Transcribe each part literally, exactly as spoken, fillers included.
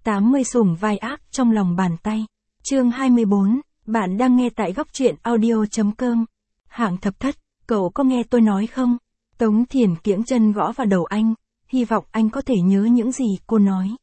tám mươi sủng vai ác trong lòng bàn tay. Chương hai mươi bốn, bạn đang nghe tại góc truyện audio chấm com. Hạng thập thất, cậu có nghe tôi nói không? Tống Thiển kiễng chân gõ vào đầu anh, hy vọng anh có thể nhớ những gì cô nói.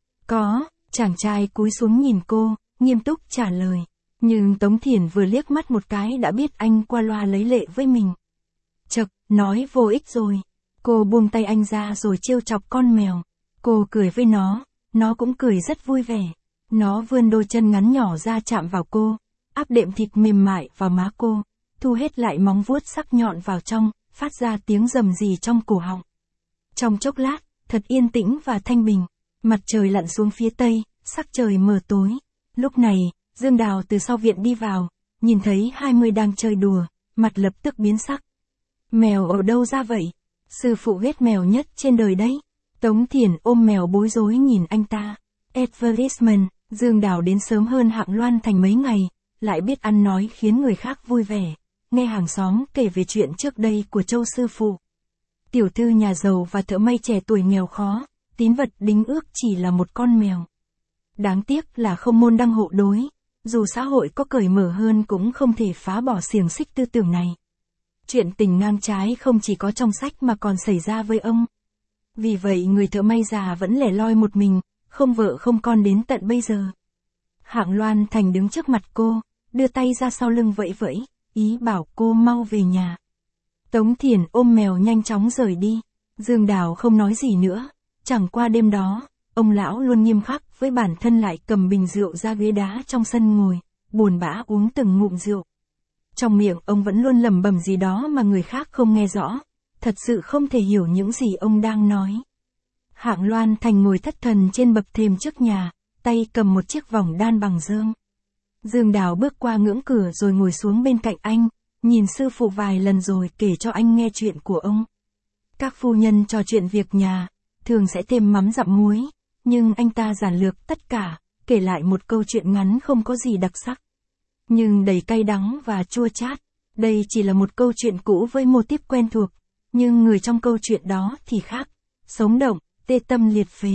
Có, chàng trai cúi xuống nhìn cô, nghiêm túc trả lời. Nhưng Tống Thiển vừa liếc mắt một cái đã biết anh qua loa lấy lệ với mình. Chậc, nói vô ích rồi. Cô buông tay anh ra rồi trêu chọc con mèo. Cô cười với nó, nó cũng cười rất vui vẻ. Nó vươn đôi chân ngắn nhỏ ra chạm vào cô, áp đệm thịt mềm mại vào má cô, thu hết lại móng vuốt sắc nhọn vào trong, phát ra tiếng rầm rì trong cổ họng. Trong chốc lát, thật yên tĩnh và thanh bình, mặt trời lặn xuống phía tây, sắc trời mờ tối. Lúc này, Dương Đào từ sau viện đi vào, nhìn thấy hai mươi đang chơi đùa, mặt lập tức biến sắc. Mèo ở đâu ra vậy? Sư phụ ghét mèo nhất trên đời đấy. Tống Thiển ôm mèo bối rối nhìn anh ta. Advertisement, Dương Đào đến sớm hơn Hạng Loan Thành mấy ngày, lại biết ăn nói khiến người khác vui vẻ. Nghe hàng xóm kể về chuyện trước đây của Châu sư phụ. Tiểu thư nhà giàu và thợ may trẻ tuổi nghèo khó, tín vật đính ước chỉ là một con mèo. Đáng tiếc là không môn đăng hộ đối, dù xã hội có cởi mở hơn cũng không thể phá bỏ xiềng xích tư tưởng này. Chuyện tình ngang trái không chỉ có trong sách mà còn xảy ra với ông. Vì vậy người thợ may già vẫn lẻ loi một mình, không vợ không con đến tận bây giờ. Hạng Loan Thành đứng trước mặt cô, đưa tay ra sau lưng vẫy vẫy, ý bảo cô mau về nhà. Tống Thiển ôm mèo nhanh chóng rời đi. Dương Đào không nói gì nữa, chẳng qua đêm đó, ông lão luôn nghiêm khắc với bản thân lại cầm bình rượu ra ghế đá trong sân ngồi, buồn bã uống từng ngụm rượu. Trong miệng ông vẫn luôn lẩm bẩm gì đó mà người khác không nghe rõ, thật sự không thể hiểu những gì ông đang nói. Hạng Loan Thành ngồi thất thần trên bậc thềm trước nhà, tay cầm một chiếc vòng đan bằng dương. Dương Đào bước qua ngưỡng cửa rồi ngồi xuống bên cạnh anh, nhìn sư phụ vài lần rồi kể cho anh nghe chuyện của ông. Các phu nhân trò chuyện việc nhà, thường sẽ thêm mắm dặm muối, nhưng anh ta giản lược tất cả, kể lại một câu chuyện ngắn không có gì đặc sắc. Nhưng đầy cay đắng và chua chát. Đây chỉ là một câu chuyện cũ với mô típ quen thuộc, nhưng người trong câu chuyện đó thì khác, sống động, tê tâm liệt phế.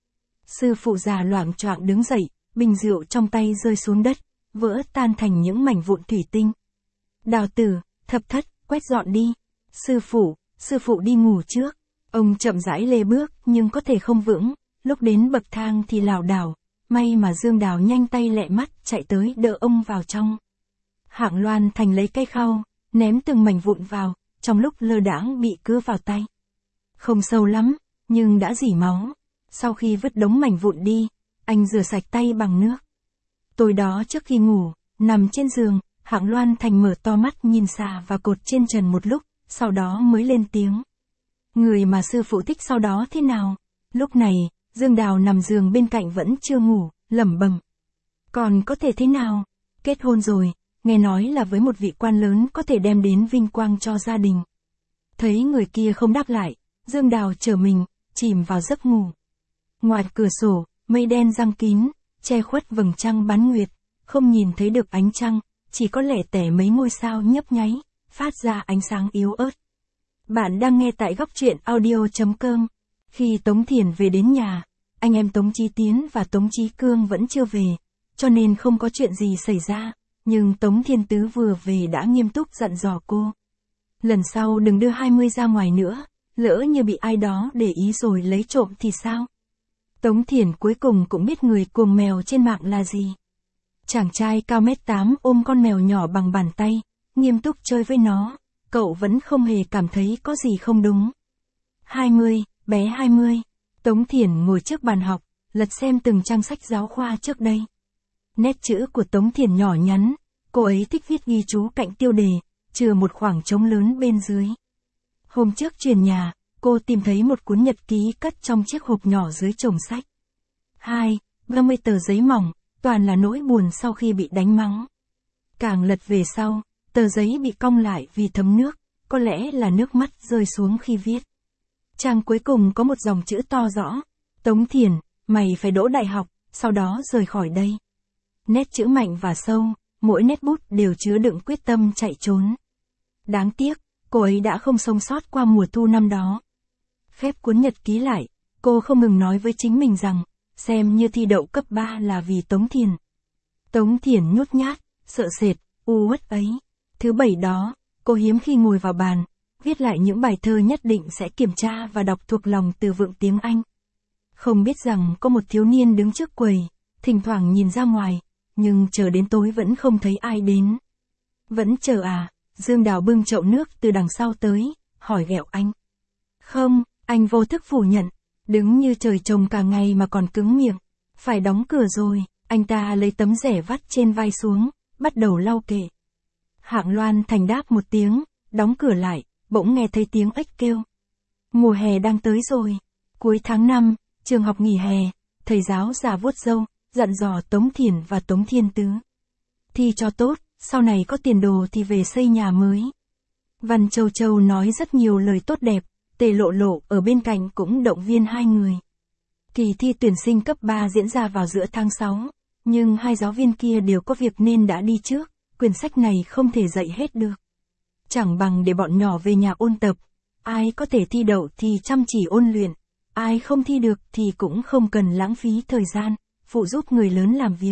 Sư phụ già loạng choạng đứng dậy, bình rượu trong tay rơi xuống đất, vỡ tan thành những mảnh vụn thủy tinh. Đào tử, thập thất, quét dọn đi. Sư phụ, sư phụ đi ngủ trước. Ông chậm rãi lê bước nhưng có thể không vững, lúc đến bậc thang thì lảo đảo. May mà Dương Đào nhanh tay lẹ mắt chạy tới đỡ ông vào trong. Hạng Loan Thành lấy cây khao, ném từng mảnh vụn vào, trong lúc lơ đãng bị cứa vào tay. Không sâu lắm, nhưng đã rỉ máu. Sau khi vứt đống mảnh vụn đi, anh rửa sạch tay bằng nước. Tối đó trước khi ngủ, nằm trên giường, Hạng Loan Thành mở to mắt nhìn xà và cột trên trần một lúc, sau đó mới lên tiếng. Người mà sư phụ thích sau đó thế nào? Lúc này, Dương Đào nằm giường bên cạnh vẫn chưa ngủ, lẩm bẩm. Còn có thể thế nào? Kết hôn rồi, nghe nói là với một vị quan lớn có thể đem đến vinh quang cho gia đình. Thấy người kia không đáp lại, Dương Đào trở mình, chìm vào giấc ngủ. Ngoài cửa sổ, mây đen giăng kín, che khuất vầng trăng bán nguyệt, không nhìn thấy được ánh trăng, chỉ có lẻ tẻ mấy ngôi sao nhấp nháy, phát ra ánh sáng yếu ớt. Bạn đang nghe tại góc truyện audio chấm com. Khi Tống Thiển về đến nhà, anh em Tống Chí Tiến và Tống Chí Cương vẫn chưa về, cho nên không có chuyện gì xảy ra, nhưng Tống Thiên Tứ vừa về đã nghiêm túc dặn dò cô. Lần sau đừng đưa hai mươi ra ngoài nữa, lỡ như bị ai đó để ý rồi lấy trộm thì sao? Tống Thiển cuối cùng cũng biết người cuồng mèo trên mạng là gì. Chàng trai cao mét tám ôm con mèo nhỏ bằng bàn tay, nghiêm túc chơi với nó, cậu vẫn không hề cảm thấy có gì không đúng. hai mươi, bé hai mươi. Tống Thiển ngồi trước bàn học, lật xem từng trang sách giáo khoa trước đây. Nét chữ của Tống Thiển nhỏ nhắn, cô ấy thích viết ghi chú cạnh tiêu đề, chừa một khoảng trống lớn bên dưới. Hôm trước chuyển nhà, cô tìm thấy một cuốn nhật ký cất trong chiếc hộp nhỏ dưới chồng sách. Hai, ba mươi tờ giấy mỏng, toàn là nỗi buồn sau khi bị đánh mắng. Càng lật về sau, tờ giấy bị cong lại vì thấm nước, có lẽ là nước mắt rơi xuống khi viết. Trang cuối cùng có một dòng chữ to rõ. Tống Thiển, mày phải đỗ đại học, sau đó rời khỏi đây. Nét chữ mạnh và sâu, mỗi nét bút đều chứa đựng quyết tâm chạy trốn. Đáng tiếc, cô ấy đã không sống sót qua mùa thu năm đó. Khép cuốn nhật ký lại, cô không ngừng nói với chính mình rằng, xem như thi đậu cấp ba là vì Tống Thiền. Tống Thiền nhút nhát, sợ sệt, u uất ấy. Thứ bảy đó, cô hiếm khi ngồi vào bàn, viết lại những bài thơ nhất định sẽ kiểm tra và đọc thuộc lòng từ vựng tiếng Anh. Không biết rằng có một thiếu niên đứng trước quầy, thỉnh thoảng nhìn ra ngoài, nhưng chờ đến tối vẫn không thấy ai đến. Vẫn chờ à? Dương Đào bưng chậu nước từ đằng sau tới, hỏi ghẹo anh. Không, anh vô thức phủ nhận, đứng như trời trồng cả ngày mà còn cứng miệng. Phải đóng cửa rồi, anh ta lấy tấm rẻ vắt trên vai xuống, bắt đầu lau kệ. Hạng Loan Thành đáp một tiếng, đóng cửa lại, bỗng nghe thấy tiếng ếch kêu. Mùa hè đang tới rồi. Cuối tháng năm, trường học nghỉ hè, thầy giáo già vuốt râu, dặn dò Tống Thiền và Tống Thiên Tứ. Thi cho tốt, sau này có tiền đồ thì về xây nhà mới. Văn Châu Châu nói rất nhiều lời tốt đẹp, Tề Lộ Lộ ở bên cạnh cũng động viên hai người. Kỳ thi tuyển sinh cấp ba diễn ra vào giữa tháng sáu, nhưng hai giáo viên kia đều có việc nên đã đi trước, quyển sách này không thể dạy hết được. Chẳng bằng để bọn nhỏ về nhà ôn tập, ai có thể thi đậu thì chăm chỉ ôn luyện, ai không thi được thì cũng không cần lãng phí thời gian, phụ giúp người lớn làm việc.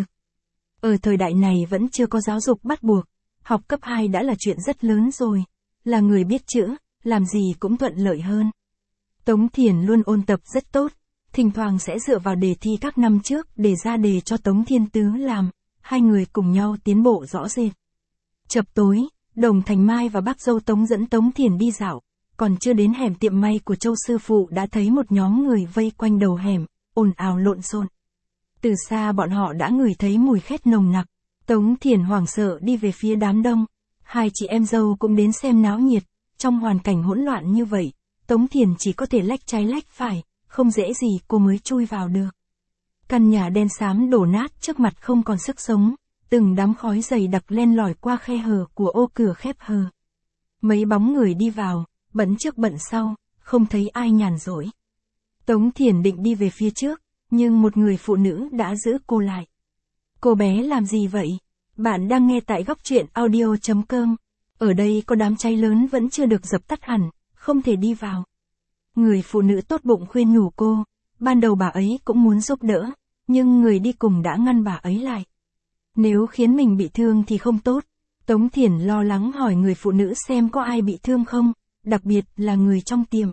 Ở thời đại này vẫn chưa có giáo dục bắt buộc, học cấp hai đã là chuyện rất lớn rồi, là người biết chữ, làm gì cũng thuận lợi hơn. Tống Thiền luôn ôn tập rất tốt, thỉnh thoảng sẽ dựa vào đề thi các năm trước để ra đề cho Tống Thiên Tứ làm, hai người cùng nhau tiến bộ rõ rệt. Chập tối, Đồng Thành Mai và bác dâu Tống dẫn Tống Thiền đi dạo, còn chưa đến hẻm tiệm may của Châu sư phụ đã thấy một nhóm người vây quanh đầu hẻm, ồn ào lộn xộn. Từ xa bọn họ đã ngửi thấy mùi khét nồng nặc, Tống Thiền hoảng sợ đi về phía đám đông, hai chị em dâu cũng đến xem náo nhiệt, trong hoàn cảnh hỗn loạn như vậy, Tống Thiền chỉ có thể lách trái lách phải, không dễ gì cô mới chui vào được. Căn nhà đen xám đổ nát trước mặt không còn sức sống, từng đám khói dày đặc len lỏi qua khe hở của ô cửa khép hờ. Mấy bóng người đi vào, bận trước bận sau, không thấy ai nhàn rỗi. Tống Thiền định đi về phía trước, nhưng một người phụ nữ đã giữ cô lại. Cô bé làm gì vậy? Bạn đang nghe tại góc truyện audio chấm com. Ở đây có đám cháy lớn vẫn chưa được dập tắt hẳn, không thể đi vào. Người phụ nữ tốt bụng khuyên nhủ cô, ban đầu bà ấy cũng muốn giúp đỡ, nhưng người đi cùng đã ngăn bà ấy lại. Nếu khiến mình bị thương thì không tốt. Tống Thiền lo lắng hỏi người phụ nữ xem có ai bị thương không, đặc biệt là người trong tiệm.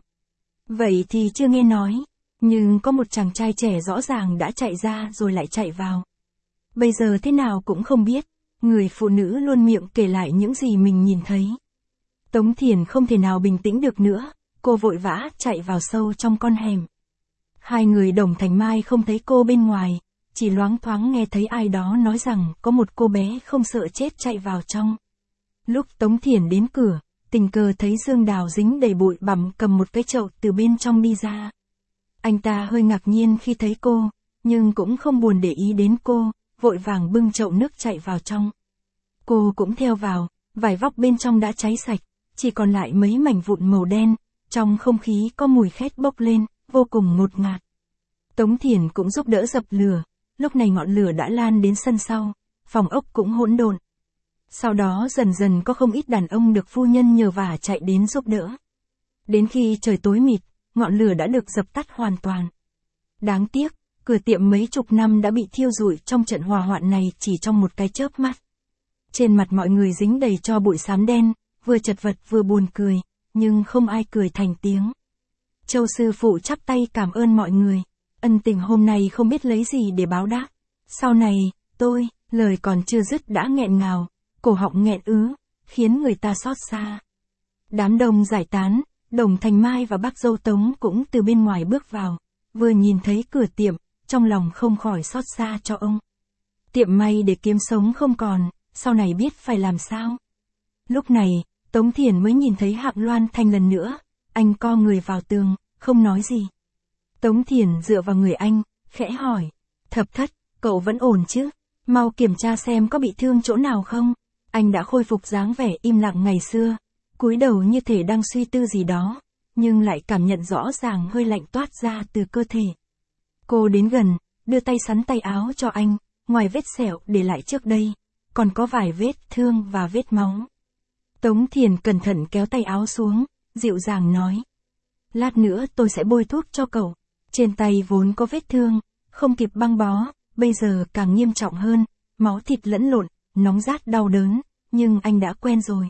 Vậy thì chưa nghe nói, nhưng có một chàng trai trẻ rõ ràng đã chạy ra rồi lại chạy vào. Bây giờ thế nào cũng không biết, người phụ nữ luôn miệng kể lại những gì mình nhìn thấy. Tống Thiền không thể nào bình tĩnh được nữa, cô vội vã chạy vào sâu trong con hẻm. Hai người Đồng Thành Mai không thấy cô bên ngoài, chỉ loáng thoáng nghe thấy ai đó nói rằng có một cô bé không sợ chết chạy vào trong. Lúc Tống Thiền đến cửa, tình cờ thấy Dương Đào dính đầy bụi bặm cầm một cái chậu từ bên trong đi ra. Anh ta hơi ngạc nhiên khi thấy cô, nhưng cũng không buồn để ý đến cô, vội vàng bưng chậu nước chạy vào trong. Cô cũng theo vào, vải vóc bên trong đã cháy sạch, chỉ còn lại mấy mảnh vụn màu đen, trong không khí có mùi khét bốc lên, vô cùng ngột ngạt. Tống Thiền cũng giúp đỡ dập lửa, lúc này ngọn lửa đã lan đến sân sau, phòng ốc cũng hỗn độn. Sau đó dần dần có không ít đàn ông được phu nhân nhờ vả chạy đến giúp đỡ. Đến khi trời tối mịt, ngọn lửa đã được dập tắt hoàn toàn. Đáng tiếc, cửa tiệm mấy chục năm đã bị thiêu rụi trong trận hỏa hoạn này chỉ trong một cái chớp mắt. Trên mặt mọi người dính đầy tro bụi xám đen, vừa chật vật vừa buồn cười, nhưng không ai cười thành tiếng. Châu sư phụ chắp tay cảm ơn mọi người, ân tình hôm nay không biết lấy gì để báo đáp. Sau này, tôi, lời còn chưa dứt đã nghẹn ngào, cổ họng nghẹn ứ, khiến người ta xót xa. Đám đông giải tán, Đồng Thành Mai và bác dâu Tống cũng từ bên ngoài bước vào, vừa nhìn thấy cửa tiệm, trong lòng không khỏi xót xa cho ông. Tiệm may để kiếm sống không còn, sau này biết phải làm sao. Lúc này, Tống Thiền mới nhìn thấy Hạng Loan Thành lần nữa, anh co người vào tường, không nói gì. Tống Thiền dựa vào người anh, khẽ hỏi, Thập Thất, cậu vẫn ổn chứ? Mau kiểm tra xem có bị thương chỗ nào không? Anh đã khôi phục dáng vẻ im lặng ngày xưa, cúi đầu như thể đang suy tư gì đó, nhưng lại cảm nhận rõ ràng hơi lạnh toát ra từ cơ thể. Cô đến gần, đưa tay sắn tay áo cho anh, ngoài vết sẹo để lại trước đây, còn có vài vết thương và vết máu. Tống Thiền cẩn thận kéo tay áo xuống, dịu dàng nói. Lát nữa tôi sẽ bôi thuốc cho cậu. Trên tay vốn có vết thương, không kịp băng bó, bây giờ càng nghiêm trọng hơn, máu thịt lẫn lộn, nóng rát đau đớn, nhưng anh đã quen rồi.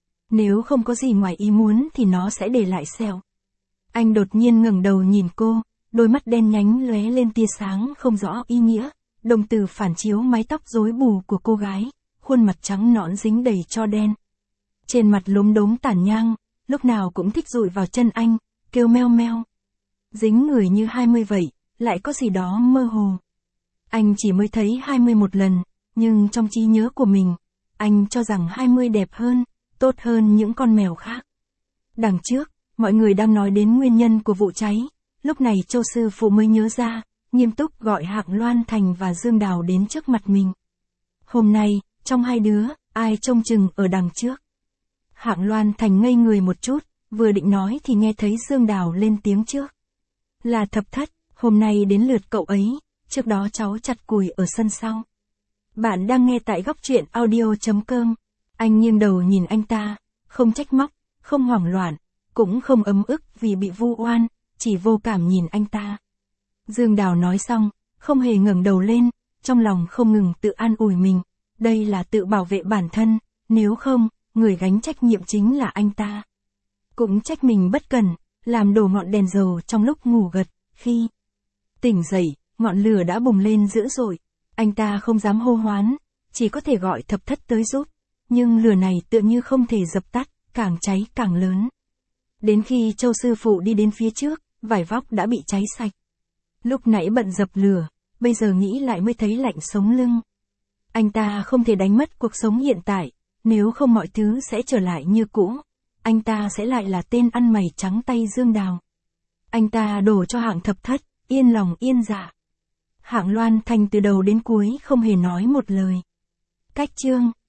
Nếu không có gì ngoài ý muốn thì nó sẽ để lại sẹo. Anh đột nhiên ngẩng đầu nhìn cô, đôi mắt đen nhánh lóe lên tia sáng không rõ ý nghĩa, đồng tử phản chiếu mái tóc rối bù của cô gái, khuôn mặt trắng nõn dính đầy tro đen. Trên mặt lốm đốm tàn nhang, lúc nào cũng thích dụi vào chân anh, kêu meo meo. Dính người như hai mươi vậy, lại có gì đó mơ hồ. Anh chỉ mới thấy hai mươi một lần, nhưng trong trí nhớ của mình, anh cho rằng hai mươi đẹp hơn, tốt hơn những con mèo khác. Đằng trước, mọi người đang nói đến nguyên nhân của vụ cháy, lúc này Châu sư phụ mới nhớ ra, nghiêm túc gọi Hạng Loan Thành và Dương Đào đến trước mặt mình. Hôm nay, trong hai đứa, ai trông chừng ở đằng trước? Hạng Loan Thành ngây người một chút, vừa định nói thì nghe thấy Dương Đào lên tiếng trước. Là Thập Thất, hôm nay đến lượt cậu ấy, trước đó cháu chặt cùi ở sân sau. Bạn đang nghe tại góc truyện audio chấm com. Anh nghiêng đầu nhìn anh ta, không trách móc, không hoảng loạn, cũng không ấm ức vì bị vu oan, chỉ vô cảm nhìn anh ta. Dương Đào nói xong, không hề ngẩng đầu lên, trong lòng không ngừng tự an ủi mình, đây là tự bảo vệ bản thân, nếu không, người gánh trách nhiệm chính là anh ta. Cũng trách mình bất cẩn, làm đổ ngọn đèn dầu trong lúc ngủ gật, khi tỉnh dậy, ngọn lửa đã bùng lên dữ dội, anh ta không dám hô hoán, chỉ có thể gọi Thập Thất tới giúp, nhưng lửa này tựa như không thể dập tắt, càng cháy càng lớn. Đến khi Châu sư phụ đi đến phía trước, vải vóc đã bị cháy sạch. Lúc nãy bận dập lửa, bây giờ nghĩ lại mới thấy lạnh sống lưng. Anh ta không thể đánh mất cuộc sống hiện tại, nếu không mọi thứ sẽ trở lại như cũ. Anh ta sẽ lại là tên ăn mày trắng tay Dương Đào. Anh ta đổ cho Hạng Thập Thất, yên lòng yên dạ. Hạng Loan Thành từ đầu đến cuối không hề nói một lời. Cách chương